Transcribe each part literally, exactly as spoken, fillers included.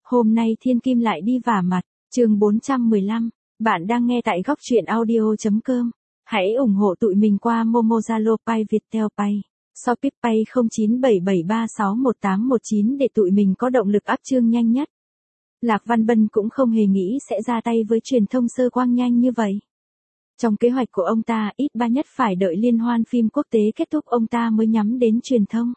Hôm nay Thiên Kim lại đi vả mặt, chương bốn trăm mười lăm, bạn đang nghe tại góc truyện audio.com. Hãy ủng hộ tụi mình qua Momo, Zalo, Pay, Viettel Pay, Shopee Pay không chín bảy bảy ba sáu một tám một chín để tụi mình có động lực up chương nhanh nhất. Lạc Văn Bân cũng không hề nghĩ sẽ ra tay với truyền thông Sơ Quang nhanh như vậy. Trong kế hoạch của ông ta, ít ba nhất phải đợi liên hoan phim quốc tế kết thúc ông ta mới nhắm đến truyền thông.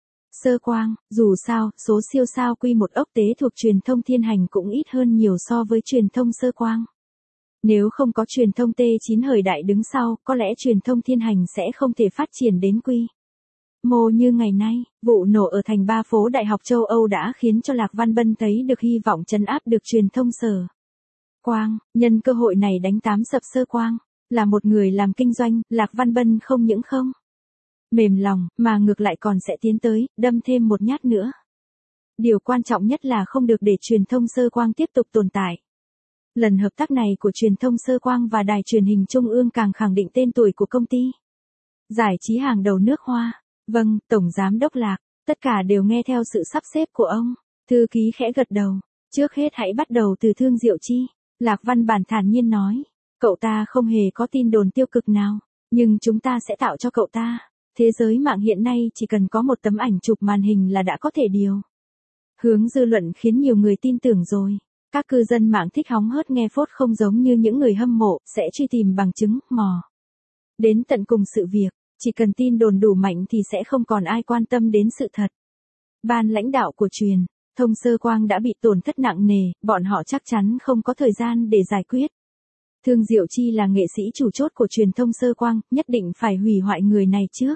Sơ Quang, dù sao, số siêu sao quy một ốc tế thuộc truyền thông Thiên Hành cũng ít hơn nhiều so với truyền thông Sơ Quang. Nếu không có truyền thông T chín Hời Đại đứng sau, có lẽ truyền thông Thiên Hành sẽ không thể phát triển đến quy mô như ngày nay. Vụ nổ ở thành ba phố Đại học châu Âu đã khiến cho Lạc Văn Bân thấy được hy vọng trấn áp được truyền thông Sở Quang, nhân cơ hội này đánh tám sập Sơ Quang. Là một người làm kinh doanh, Lạc Văn Bân không những không mềm lòng, mà ngược lại còn sẽ tiến tới, đâm thêm một nhát nữa. Điều quan trọng nhất là không được để truyền thông Sơ Quang tiếp tục tồn tại. Lần hợp tác này của truyền thông Sơ Quang và đài truyền hình Trung ương càng khẳng định tên tuổi của công ty giải trí hàng đầu nước Hoa. Vâng, Tổng Giám đốc Lạc, tất cả đều nghe theo sự sắp xếp của ông. Thư ký khẽ gật đầu. Trước hết hãy bắt đầu từ Thương Diệu Chi. Lạc Văn Bản thản nhiên nói. Cậu ta không hề có tin đồn tiêu cực nào, nhưng chúng ta sẽ tạo cho cậu ta. Thế giới mạng hiện nay chỉ cần có một tấm ảnh chụp màn hình là đã có thể điều hướng dư luận khiến nhiều người tin tưởng rồi. Các cư dân mạng thích hóng hớt nghe phốt không giống như những người hâm mộ, sẽ truy tìm bằng chứng, mò đến tận cùng sự việc. Chỉ cần tin đồn đủ mạnh thì sẽ không còn ai quan tâm đến sự thật. Ban lãnh đạo của truyền thông Sơ Quang đã bị tổn thất nặng nề, bọn họ chắc chắn không có thời gian để giải quyết. Thương Diệu Chi là nghệ sĩ chủ chốt của truyền thông Sơ Quang, nhất định phải hủy hoại người này trước.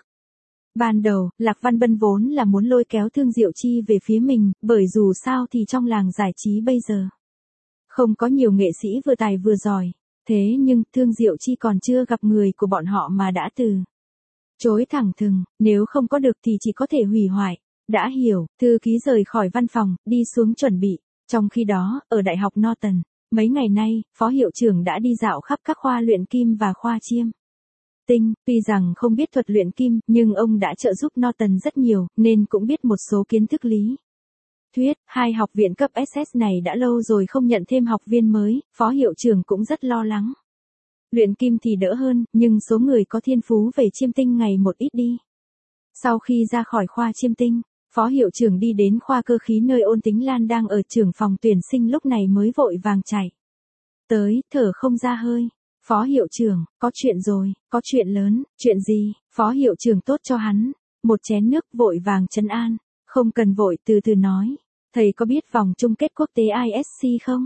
Ban đầu, Lạc Văn Bân vốn là muốn lôi kéo Thương Diệu Chi về phía mình, bởi dù sao thì trong làng giải trí bây giờ không có nhiều nghệ sĩ vừa tài vừa giỏi. Thế nhưng, Thương Diệu Chi còn chưa gặp người của bọn họ mà đã từ chối thẳng thừng, nếu không có được thì chỉ có thể hủy hoại. Đã hiểu, thư ký rời khỏi văn phòng, đi xuống chuẩn bị. Trong khi đó, ở Đại học Norton, mấy ngày nay, phó hiệu trưởng đã đi dạo khắp các khoa luyện kim và khoa chiêm tinh. Tuy rằng không biết thuật luyện kim, nhưng ông đã trợ giúp Norton rất nhiều, nên cũng biết một số kiến thức lý thuyết. Hai học viện cấp ét ét này đã lâu rồi không nhận thêm học viên mới, phó hiệu trưởng cũng rất lo lắng. Luyện kim thì đỡ hơn, nhưng số người có thiên phú về chiêm tinh ngày một ít đi. Sau khi ra khỏi khoa chiêm tinh, phó hiệu trưởng đi đến khoa cơ khí nơi Ôn Tính Lan đang ở trưởng phòng tuyển sinh lúc này mới vội vàng chạy tới, thở không ra hơi. Phó hiệu trưởng, có chuyện rồi, có chuyện lớn. Chuyện gì? Phó hiệu trưởng tốt cho hắn một chén nước, vội vàng trấn an. Không cần vội, từ từ nói. Thầy có biết vòng chung kết quốc tế i ét xê không?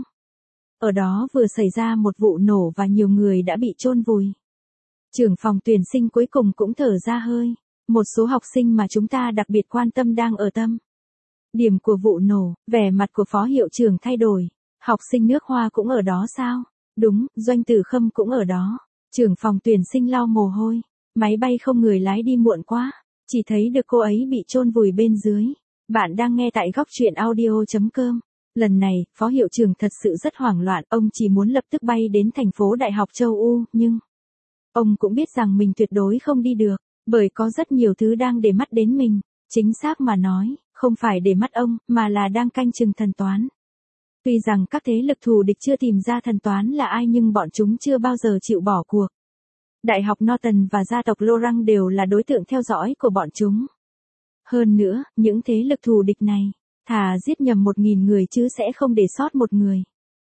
Ở đó vừa xảy ra một vụ nổ và nhiều người đã bị chôn vùi. Trưởng phòng tuyển sinh cuối cùng cũng thở ra hơi. Một số học sinh mà chúng ta đặc biệt quan tâm đang ở tâm điểm của vụ nổ. Vẻ mặt của phó hiệu trưởng thay đổi. Học sinh nước Hoa cũng ở đó sao? Đúng, Doanh Tử Khâm cũng ở đó. Trưởng phòng tuyển sinh lau mồ hôi. Máy bay không người lái đi muộn quá. Chỉ thấy được cô ấy bị chôn vùi bên dưới. Bạn đang nghe tại góc truyện audio.com. Lần này, phó hiệu trưởng thật sự rất hoảng loạn. Ông chỉ muốn lập tức bay đến thành phố Đại học châu Âu, nhưng ông cũng biết rằng mình tuyệt đối không đi được, bởi có rất nhiều thứ đang để mắt đến mình. Chính xác mà nói, không phải để mắt ông, mà là đang canh chừng thần toán. Tuy rằng các thế lực thù địch chưa tìm ra thần toán là ai nhưng bọn chúng chưa bao giờ chịu bỏ cuộc. Đại học Norton và gia tộc Lorang đều là đối tượng theo dõi của bọn chúng. Hơn nữa, những thế lực thù địch này, thà giết nhầm một nghìn người chứ sẽ không để sót một người.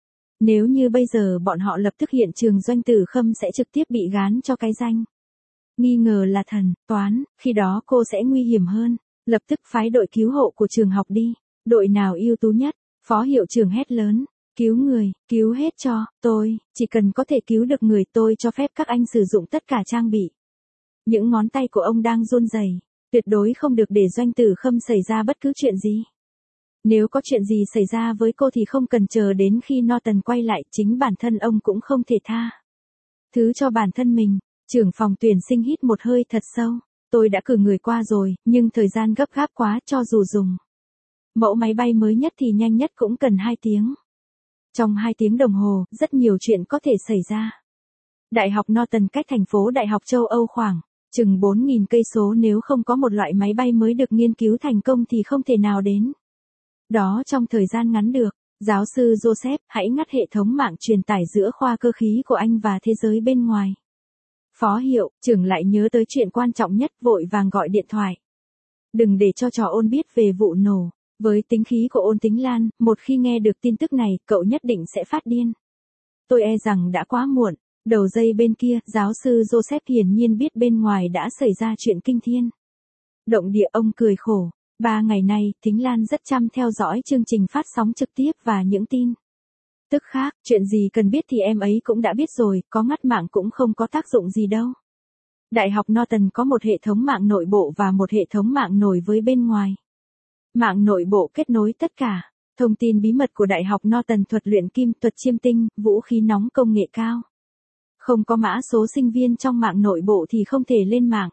Nếu như bây giờ bọn họ lập tức hiện trường, Doanh Tử Khâm sẽ trực tiếp bị gán cho cái danh nghi ngờ là thần toán, khi đó cô sẽ nguy hiểm hơn. Lập tức phái đội cứu hộ của trường học đi. Đội nào ưu tú nhất? Phó hiệu trưởng hét lớn. Cứu người, cứu hết cho tôi, chỉ cần có thể cứu được người tôi cho phép các anh sử dụng tất cả trang bị. Những ngón tay của ông đang run rẩy, tuyệt đối không được để Doanh Tử Khâm xảy ra bất cứ chuyện gì. Nếu có chuyện gì xảy ra với cô thì không cần chờ đến khi Norton quay lại, chính bản thân ông cũng không thể tha thứ cho bản thân mình. Trưởng phòng tuyển sinh hít một hơi thật sâu. Tôi đã cử người qua rồi, nhưng thời gian gấp gáp quá, cho dù dùng mẫu máy bay mới nhất thì nhanh nhất cũng cần hai tiếng. Trong hai tiếng đồng hồ, rất nhiều chuyện có thể xảy ra. Đại học Norton cách thành phố Đại học châu Âu khoảng chừng bốn nghìn cây số, nếu không có một loại máy bay mới được nghiên cứu thành công thì không thể nào đến đó trong thời gian ngắn được. Giáo sư Joseph, hãy ngắt hệ thống mạng truyền tải giữa khoa cơ khí của anh và thế giới bên ngoài. Phó hiệu trưởng lại nhớ tới chuyện quan trọng nhất, vội vàng gọi điện thoại. Đừng để cho trò Ôn biết về vụ nổ. Với tính khí của Ôn Tính Lan, một khi nghe được tin tức này, cậu nhất định sẽ phát điên. Tôi e rằng đã quá muộn. Đầu dây bên kia, giáo sư Joseph hiển nhiên biết bên ngoài đã xảy ra chuyện kinh thiên động địa. Ông cười khổ. Ba ngày nay, Tính Lan rất chăm theo dõi chương trình phát sóng trực tiếp và những tin tức khác. Chuyện gì cần biết thì em ấy cũng đã biết rồi, có ngắt mạng cũng không có tác dụng gì đâu. Đại học Norton có một hệ thống mạng nội bộ và một hệ thống mạng nối với bên ngoài. Mạng nội bộ kết nối tất cả thông tin bí mật của Đại học Norton, thuật luyện kim, thuật chiêm tinh, vũ khí nóng công nghệ cao. Không có mã số sinh viên trong mạng nội bộ thì không thể lên mạng.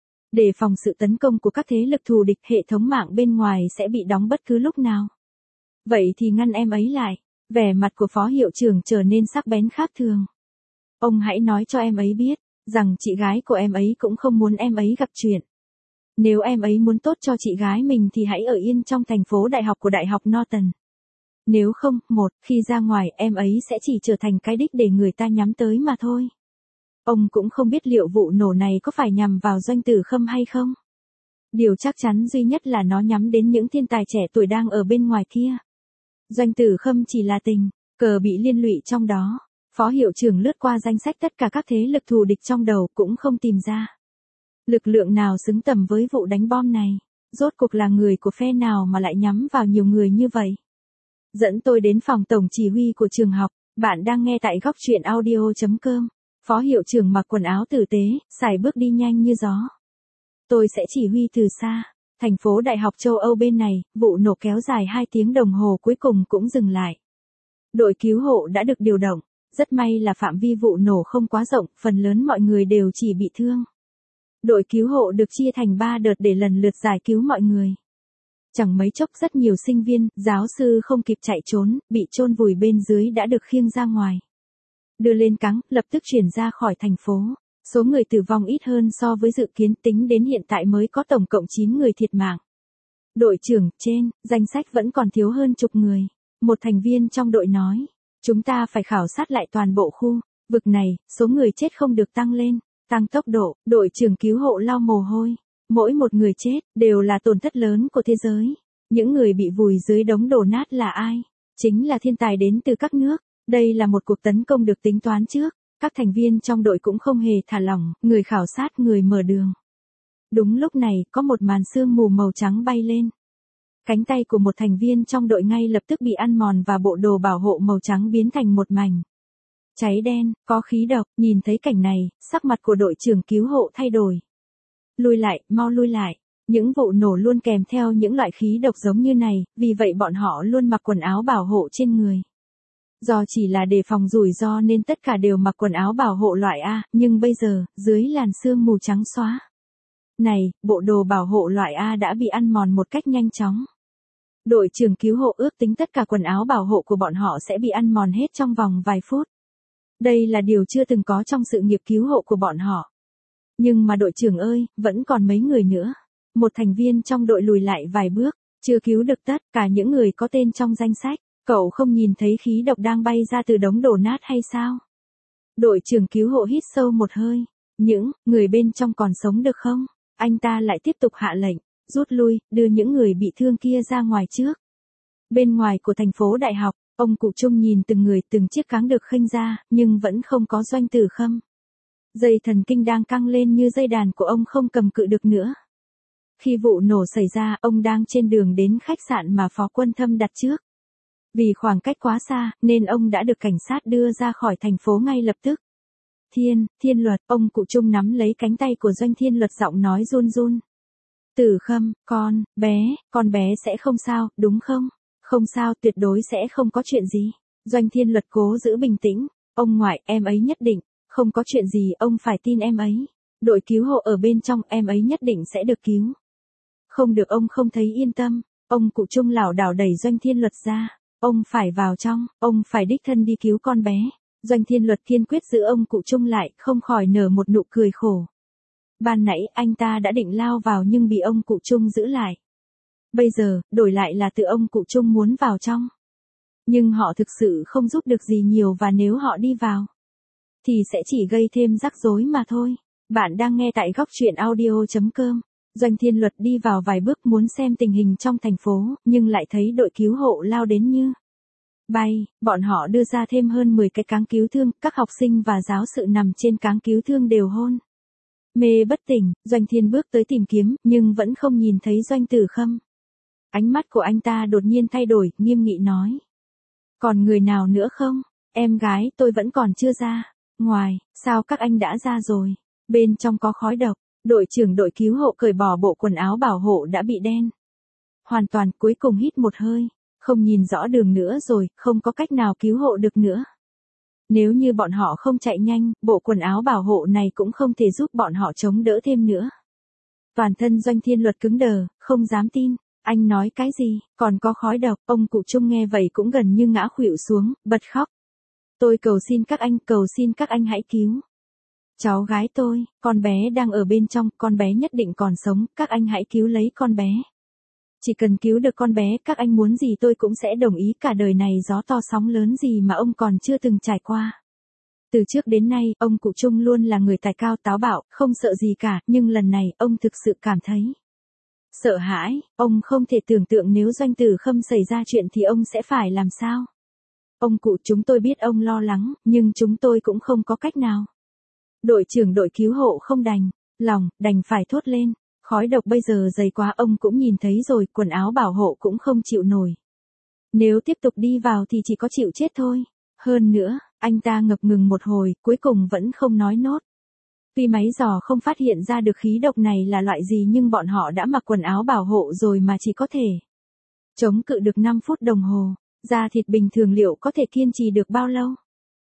Để phòng sự tấn công của các thế lực thù địch, hệ thống mạng bên ngoài sẽ bị đóng bất cứ lúc nào. Vậy thì ngăn em ấy lại. Vẻ mặt của phó hiệu trưởng trở nên sắc bén khác thường. Ông hãy nói cho em ấy biết, rằng chị gái của em ấy cũng không muốn em ấy gặp chuyện. Nếu em ấy muốn tốt cho chị gái mình thì hãy ở yên trong thành phố đại học của Đại học Norton. Nếu không, một, khi ra ngoài em ấy sẽ chỉ trở thành cái đích để người ta nhắm tới mà thôi. Ông cũng không biết liệu vụ nổ này có phải nhằm vào Doanh Tử Khâm hay không. Điều chắc chắn duy nhất là nó nhắm đến những thiên tài trẻ tuổi đang ở bên ngoài kia. Doanh Tử Khâm chỉ là tình cờ bị liên lụy trong đó. Phó hiệu trưởng lướt qua danh sách tất cả các thế lực thù địch trong đầu cũng không tìm ra lực lượng nào xứng tầm với vụ đánh bom này. Rốt cuộc là người của phe nào mà lại nhắm vào nhiều người như vậy? Dẫn tôi đến phòng tổng chỉ huy của trường học. Bạn đang nghe tại góc truyện audio chấm com. Phó hiệu trưởng mặc quần áo tử tế, sải bước đi nhanh như gió. Tôi sẽ chỉ huy từ xa. Thành phố Đại học châu Âu bên này, vụ nổ kéo dài hai tiếng đồng hồ cuối cùng cũng dừng lại. Đội cứu hộ đã được điều động. Rất may là phạm vi vụ nổ không quá rộng, phần lớn mọi người đều chỉ bị thương. Đội cứu hộ được chia thành ba đợt để lần lượt giải cứu mọi người. Chẳng mấy chốc rất nhiều sinh viên, giáo sư không kịp chạy trốn, bị chôn vùi bên dưới đã được khiêng ra ngoài. Đưa lên cáng, lập tức chuyển ra khỏi thành phố. Số người tử vong ít hơn so với dự kiến, tính đến hiện tại mới có tổng cộng chín người thiệt mạng. Đội trưởng, trên, danh sách vẫn còn thiếu hơn chục người. Một thành viên trong đội nói, chúng ta phải khảo sát lại toàn bộ khu vực này, số người chết không được tăng lên, tăng tốc độ. Đội trưởng cứu hộ lau mồ hôi. Mỗi một người chết, đều là tổn thất lớn của thế giới. Những người bị vùi dưới đống đổ nát là ai? Chính là thiên tài đến từ các nước. Đây là một cuộc tấn công được tính toán trước. Các thành viên trong đội cũng không hề thả lỏng, người khảo sát, người mở đường. Đúng lúc này, có một màn sương mù màu trắng bay lên. Cánh tay của một thành viên trong đội ngay lập tức bị ăn mòn và bộ đồ bảo hộ màu trắng biến thành một mảnh cháy đen, có khí độc. Nhìn thấy cảnh này, sắc mặt của đội trưởng cứu hộ thay đổi. Lui lại, mau lui lại. Những vụ nổ luôn kèm theo những loại khí độc giống như này, vì vậy bọn họ luôn mặc quần áo bảo hộ trên người. Do chỉ là đề phòng rủi ro nên tất cả đều mặc quần áo bảo hộ loại A, nhưng bây giờ, dưới làn sương mù trắng xóa này, bộ đồ bảo hộ loại A đã bị ăn mòn một cách nhanh chóng. Đội trưởng cứu hộ ước tính tất cả quần áo bảo hộ của bọn họ sẽ bị ăn mòn hết trong vòng vài phút. Đây là điều chưa từng có trong sự nghiệp cứu hộ của bọn họ. Nhưng mà đội trưởng ơi, vẫn còn mấy người nữa. Một thành viên trong đội lùi lại vài bước, chưa cứu được tất cả những người có tên trong danh sách. Cậu không nhìn thấy khí độc đang bay ra từ đống đổ nát hay sao? Đội trưởng cứu hộ hít sâu một hơi. Những người bên trong còn sống được không? Anh ta lại tiếp tục hạ lệnh, rút lui, đưa những người bị thương kia ra ngoài trước. Bên ngoài của thành phố đại học, ông cụ Trung nhìn từng người từng chiếc cáng được khênh ra, nhưng vẫn không có Doanh Tử Khâm. Dây thần kinh đang căng lên như dây đàn của ông không cầm cự được nữa. Khi vụ nổ xảy ra, ông đang trên đường đến khách sạn mà Phó Quân Thâm đặt trước. Vì khoảng cách quá xa, nên ông đã được cảnh sát đưa ra khỏi thành phố ngay lập tức. Thiên, Thiên Luật, ông cụ Trung nắm lấy cánh tay của Doanh Thiên Luật, giọng nói run run. Tử Khâm, con, bé, con bé sẽ không sao, đúng không? Không sao, tuyệt đối sẽ không có chuyện gì. Doanh Thiên Luật cố giữ bình tĩnh. Ông ngoại, em ấy nhất định không có chuyện gì, ông phải tin em ấy. Đội cứu hộ ở bên trong, em ấy nhất định sẽ được cứu. Không được, ông không thấy yên tâm. Ông cụ Trung lảo đảo đẩy Doanh Thiên Luật ra. Ông phải vào trong, ông phải đích thân đi cứu con bé. Doanh Thiên Luật kiên quyết giữ ông cụ Trung lại, không khỏi nở một nụ cười khổ. Ban nãy anh ta đã định lao vào nhưng bị ông cụ Trung giữ lại. Bây giờ, đổi lại là tự ông cụ Trung muốn vào trong. Nhưng họ thực sự không giúp được gì nhiều và nếu họ đi vào, thì sẽ chỉ gây thêm rắc rối mà thôi. Bạn đang nghe tại góc truyện audio chấm com. Doanh Thiên Luật đi vào vài bước muốn xem tình hình trong thành phố, nhưng lại thấy đội cứu hộ lao đến như bay, bọn họ đưa ra thêm hơn mười cái cáng cứu thương, các học sinh và giáo sự nằm trên cáng cứu thương đều hôn mê bất tỉnh. Doanh Thiên bước tới tìm kiếm, nhưng vẫn không nhìn thấy Doanh Tử Khâm. Ánh mắt của anh ta đột nhiên thay đổi, nghiêm nghị nói. Còn người nào nữa không? Em gái tôi vẫn còn chưa ra. Ngoài, sao các anh đã ra rồi? Bên trong có khói độc. Đội trưởng đội cứu hộ cởi bỏ bộ quần áo bảo hộ đã bị đen hoàn toàn, cuối cùng hít một hơi. Không nhìn rõ đường nữa rồi, không có cách nào cứu hộ được nữa. Nếu như bọn họ không chạy nhanh, bộ quần áo bảo hộ này cũng không thể giúp bọn họ chống đỡ thêm nữa. Toàn thân Doanh Thiên Luật cứng đờ, không dám tin. Anh nói cái gì, còn có khói độc. Ông cụ Trung nghe vậy cũng gần như ngã khuỵu xuống, bật khóc. Tôi cầu xin các anh, cầu xin các anh hãy cứu cháu gái tôi, con bé đang ở bên trong, con bé nhất định còn sống, các anh hãy cứu lấy con bé. Chỉ cần cứu được con bé, các anh muốn gì tôi cũng sẽ đồng ý, cả đời này gió to sóng lớn gì mà ông còn chưa từng trải qua. Từ trước đến nay, ông cụ Trung luôn là người tài cao táo bạo, không sợ gì cả, nhưng lần này, ông thực sự cảm thấy sợ hãi. Ông không thể tưởng tượng nếu Doanh Tử Khâm xảy ra chuyện thì ông sẽ phải làm sao. Ông cụ, chúng tôi biết ông lo lắng, nhưng chúng tôi cũng không có cách nào. Đội trưởng đội cứu hộ không đành lòng, đành phải thốt lên. Khói độc bây giờ dày quá, ông cũng nhìn thấy rồi, quần áo bảo hộ cũng không chịu nổi. Nếu tiếp tục đi vào thì chỉ có chịu chết thôi. Hơn nữa, anh ta ngập ngừng một hồi, cuối cùng vẫn không nói nốt. Tuy máy dò không phát hiện ra được khí độc này là loại gì nhưng bọn họ đã mặc quần áo bảo hộ rồi mà chỉ có thể chống cự được năm phút đồng hồ. Da thịt bình thường liệu có thể kiên trì được bao lâu?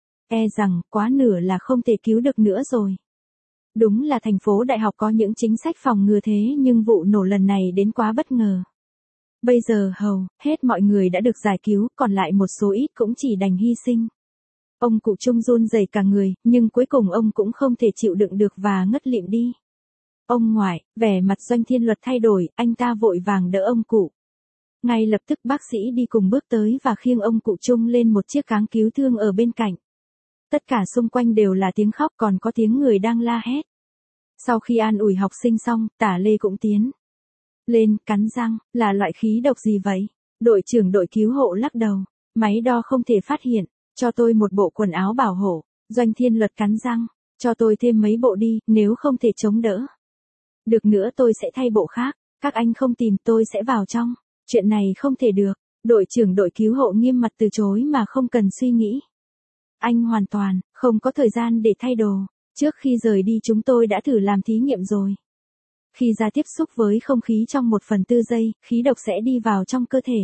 E rằng, quá nửa là không thể cứu được nữa rồi. Đúng là thành phố đại học có những chính sách phòng ngừa thế nhưng vụ nổ lần này đến quá bất ngờ. Bây giờ hầu hết mọi người đã được giải cứu, còn lại một số ít cũng chỉ đành hy sinh. Ông cụ Trung run rẩy cả người, nhưng cuối cùng ông cũng không thể chịu đựng được và ngất lịm đi. Ông ngoại, vẻ mặt Doanh Thiên Luật thay đổi, anh ta vội vàng đỡ ông cụ. Ngay lập tức bác sĩ đi cùng bước tới và khiêng ông cụ Trung lên một chiếc cáng cứu thương ở bên cạnh. Tất cả xung quanh đều là tiếng khóc, còn có tiếng người đang la hét. Sau khi an ủi học sinh xong, Tả Lê cũng tiến lên, cắn răng. Là loại khí độc gì vậy? Đội trưởng đội cứu hộ lắc đầu. Máy đo không thể phát hiện. Cho tôi một bộ quần áo bảo hộ. Doanh Thiên Luật cắn răng. Cho tôi thêm mấy bộ đi, nếu không thể chống đỡ được nữa tôi sẽ thay bộ khác. Các anh không tìm tôi sẽ vào trong. Chuyện này không thể được. Đội trưởng đội cứu hộ nghiêm mặt từ chối mà không cần suy nghĩ. Anh hoàn toàn không có thời gian để thay đồ. Trước khi rời đi chúng tôi đã thử làm thí nghiệm rồi. Khi ra tiếp xúc với không khí trong một phần tư giây, khí độc sẽ đi vào trong cơ thể.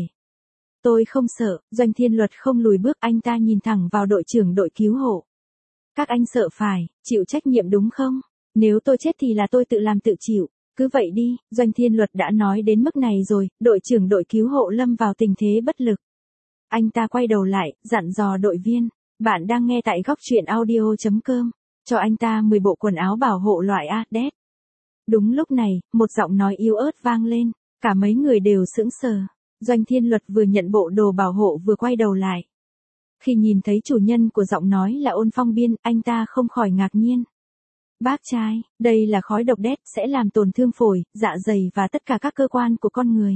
Tôi không sợ. Doanh Thiên Luật không lùi bước, anh ta nhìn thẳng vào đội trưởng đội cứu hộ. Các anh sợ phải chịu trách nhiệm đúng không? Nếu tôi chết thì là tôi tự làm tự chịu. Cứ vậy đi. Doanh Thiên Luật đã nói đến mức này rồi, đội trưởng đội cứu hộ lâm vào tình thế bất lực. Anh ta quay đầu lại, dặn dò đội viên. Bạn đang nghe tại góc truyện audio chấm com. Cho anh ta mười bộ quần áo bảo hộ loại a đê e tê. Đúng lúc này, một giọng nói yếu ớt vang lên. Cả mấy người đều sững sờ. Doanh Thiên Luật vừa nhận bộ đồ bảo hộ vừa quay đầu lại. Khi nhìn thấy chủ nhân của giọng nói là Ôn Phong Biên, anh ta không khỏi ngạc nhiên. Bác trai, đây là khói độc đét, sẽ làm tổn thương phổi, dạ dày và tất cả các cơ quan của con người.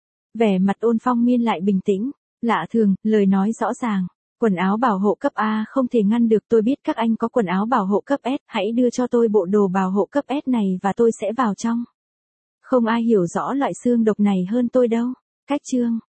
Vẻ mặt Ôn Phong Biên lại bình tĩnh. Lạ thường, lời nói rõ ràng. Quần áo bảo hộ cấp A không thể ngăn được, tôi biết các anh có quần áo bảo hộ cấp S, hãy đưa cho tôi bộ đồ bảo hộ cấp S này và tôi sẽ vào trong. Không ai hiểu rõ loại xương độc này hơn tôi đâu. Cách chương